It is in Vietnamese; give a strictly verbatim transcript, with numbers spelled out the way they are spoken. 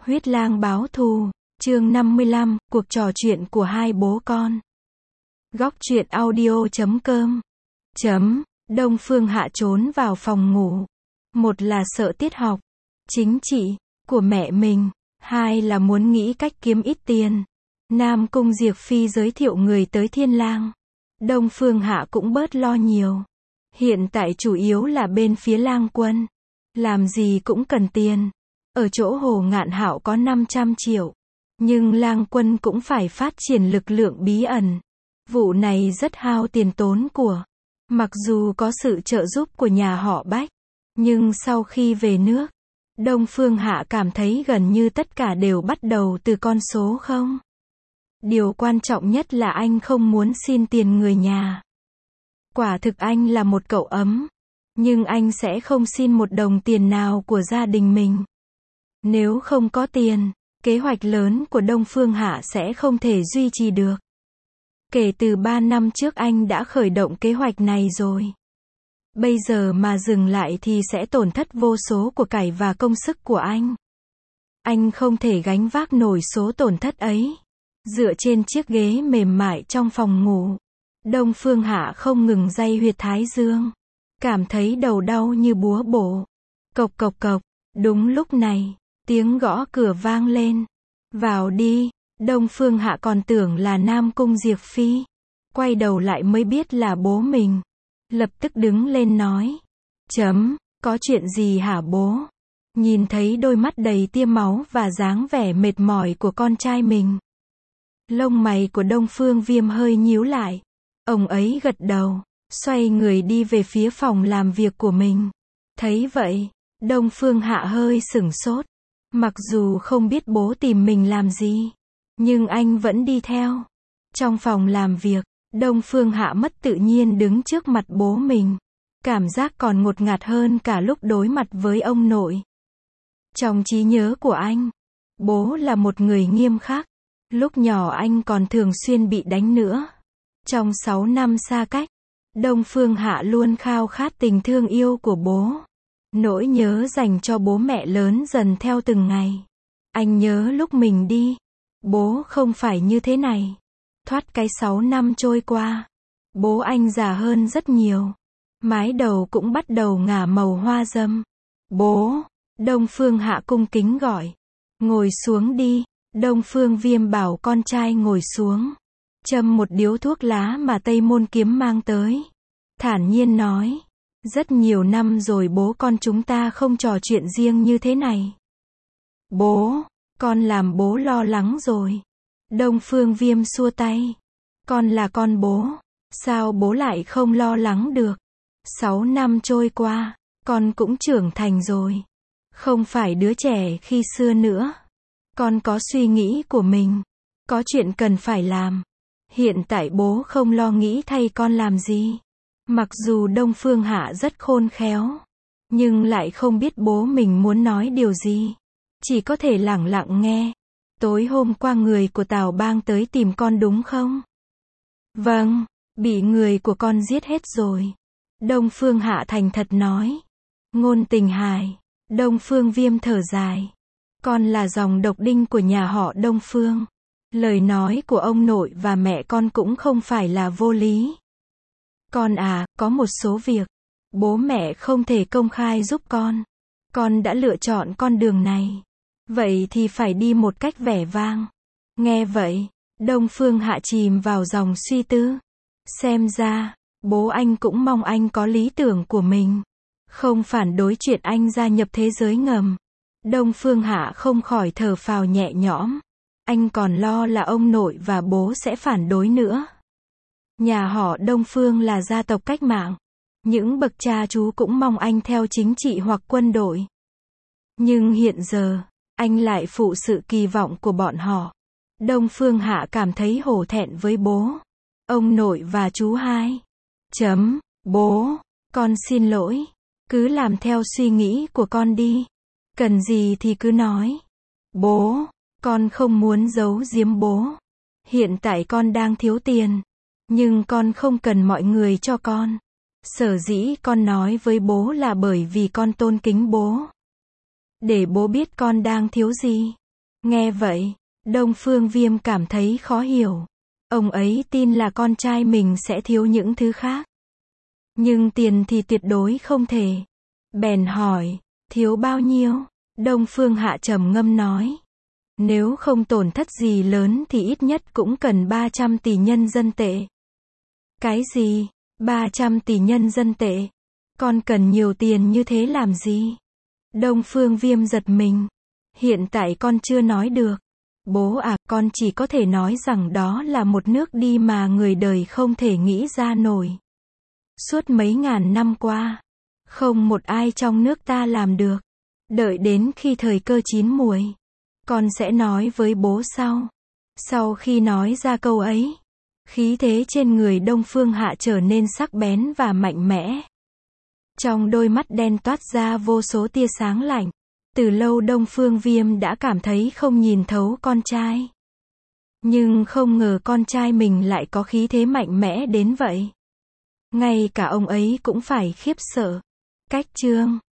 Huyết lang báo thù, chương năm mươi lăm, cuộc trò chuyện của hai bố con. Góc truyện audio chấm com. Chấm, Đông Phương Hạ trốn vào phòng ngủ. Một là sợ tiết học, chính trị, của mẹ mình. Hai là muốn nghĩ cách kiếm ít tiền. Nam Cung Diệp Phi giới thiệu người tới Thiên Lang. Đông Phương Hạ cũng bớt lo nhiều. Hiện tại chủ yếu là bên phía Lang Quân. Làm gì cũng cần tiền. Ở chỗ Hồ Ngạn Hạo có năm trăm triệu. Nhưng Lang Quân cũng phải phát triển lực lượng bí ẩn. Vụ này rất hao tiền tốn của. Mặc dù có sự trợ giúp của nhà họ Bách. Nhưng sau khi về nước, Đông Phương Hạ cảm thấy gần như tất cả đều bắt đầu từ con số không. Điều quan trọng nhất là anh không muốn xin tiền người nhà. Quả thực anh là một cậu ấm. Nhưng anh sẽ không xin một đồng tiền nào của gia đình mình. Nếu không có tiền, kế hoạch lớn của Đông Phương Hạ sẽ không thể duy trì được. Kể từ ba năm trước anh đã khởi động kế hoạch này rồi. Bây giờ mà dừng lại thì sẽ tổn thất vô số của cải và công sức của anh. Anh không thể gánh vác nổi số tổn thất ấy. Dựa trên chiếc ghế mềm mại trong phòng ngủ, Đông Phương Hạ không ngừng day huyệt thái dương. Cảm thấy đầu đau như búa bổ. Cộc cộc cộc. Đúng lúc này, tiếng gõ cửa vang lên. Vào đi. Đông Phương Hạ còn tưởng là Nam Cung Diệp Phi. Quay đầu lại mới biết là bố mình. Lập tức đứng lên nói. Chấm, có chuyện gì hả bố? Nhìn thấy đôi mắt đầy tia máu và dáng vẻ mệt mỏi của con trai mình. Lông mày của Đông Phương Viêm hơi nhíu lại. Ông ấy gật đầu, xoay người đi về phía phòng làm việc của mình. Thấy vậy, Đông Phương Hạ hơi sửng sốt. Mặc dù không biết bố tìm mình làm gì, nhưng anh vẫn đi theo. Trong phòng làm việc, Đông Phương Hạ mất tự nhiên đứng trước mặt bố mình. Cảm giác còn ngột ngạt hơn cả lúc đối mặt với ông nội. Trong trí nhớ của anh, bố là một người nghiêm khắc. Lúc nhỏ anh còn thường xuyên bị đánh nữa. Trong sáu năm xa cách, Đông Phương Hạ luôn khao khát tình thương yêu của bố. Nỗi nhớ dành cho bố mẹ lớn dần theo từng ngày. Anh nhớ lúc mình đi, bố không phải như thế này. Thoát cái sáu năm trôi qua, bố anh già hơn rất nhiều. Mái đầu cũng bắt đầu ngả màu hoa râm. Bố, Đông Phương Hạ cung kính gọi. Ngồi xuống đi. Đông Phương Viêm bảo con trai ngồi xuống. Châm một điếu thuốc lá mà Tây Môn Kiếm mang tới. Thản nhiên nói. Rất nhiều năm rồi bố con chúng ta không trò chuyện riêng như thế này. Bố, con làm bố lo lắng rồi. Đông Phương Viêm xua tay. Con là con bố. Sao bố lại không lo lắng được? Sáu năm trôi qua, con cũng trưởng thành rồi. Không phải đứa trẻ khi xưa nữa. Con có suy nghĩ của mình. Có chuyện cần phải làm. Hiện tại bố không lo nghĩ thay con làm gì. Mặc dù Đông Phương Hạ rất khôn khéo, nhưng lại không biết bố mình muốn nói điều gì. Chỉ có thể lẳng lặng nghe. Tối hôm qua người của Tào Bang tới tìm con đúng không? Vâng, bị người của con giết hết rồi. Đông Phương Hạ thành thật nói. Ngôn tình hài. Đông Phương Viêm thở dài. Con là dòng độc đinh của nhà họ Đông Phương. Lời nói của ông nội và mẹ con cũng không phải là vô lý. Con à, có một số việc, bố mẹ không thể công khai giúp con. Con đã lựa chọn con đường này. Vậy thì phải đi một cách vẻ vang. Nghe vậy, Đông Phương Hạ chìm vào dòng suy tư. Xem ra, bố anh cũng mong anh có lý tưởng của mình. Không phản đối chuyện anh gia nhập thế giới ngầm. Đông Phương Hạ không khỏi thở phào nhẹ nhõm. Anh còn lo là ông nội và bố sẽ phản đối nữa. Nhà họ Đông Phương là gia tộc cách mạng. Những bậc cha chú cũng mong anh theo chính trị hoặc quân đội. Nhưng hiện giờ, anh lại phụ sự kỳ vọng của bọn họ. Đông Phương Hạ cảm thấy hổ thẹn với bố, ông nội và chú hai. Chấm, bố, con xin lỗi. Cứ làm theo suy nghĩ của con đi. Cần gì thì cứ nói. Bố, con không muốn giấu giếm bố. Hiện tại con đang thiếu tiền. Nhưng con không cần mọi người cho con. Sở dĩ con nói với bố là bởi vì con tôn kính bố. Để bố biết con đang thiếu gì. Nghe vậy, Đông Phương Viêm cảm thấy khó hiểu. Ông ấy tin là con trai mình sẽ thiếu những thứ khác. Nhưng tiền thì tuyệt đối không thể. Bèn hỏi, thiếu bao nhiêu? Đông Phương Hạ trầm ngâm nói. Nếu không tổn thất gì lớn thì ít nhất cũng cần ba trăm tỷ nhân dân tệ. Cái gì? ba trăm tỷ nhân dân tệ? Con cần nhiều tiền như thế làm gì? Đông Phương Viêm giật mình. Hiện tại con chưa nói được. Bố à, con chỉ có thể nói rằng đó là một nước đi mà người đời không thể nghĩ ra nổi. Suốt mấy ngàn năm qua, không một ai trong nước ta làm được. Đợi đến khi thời cơ chín muồi, con sẽ nói với bố sau. Sau khi nói ra câu ấy, khí thế trên người Đông Phương Hạ trở nên sắc bén và mạnh mẽ. Trong đôi mắt đen toát ra vô số tia sáng lạnh. Từ lâu Đông Phương Viêm đã cảm thấy không nhìn thấu con trai. Nhưng không ngờ con trai mình lại có khí thế mạnh mẽ đến vậy. Ngay cả ông ấy cũng phải khiếp sợ. Cách chương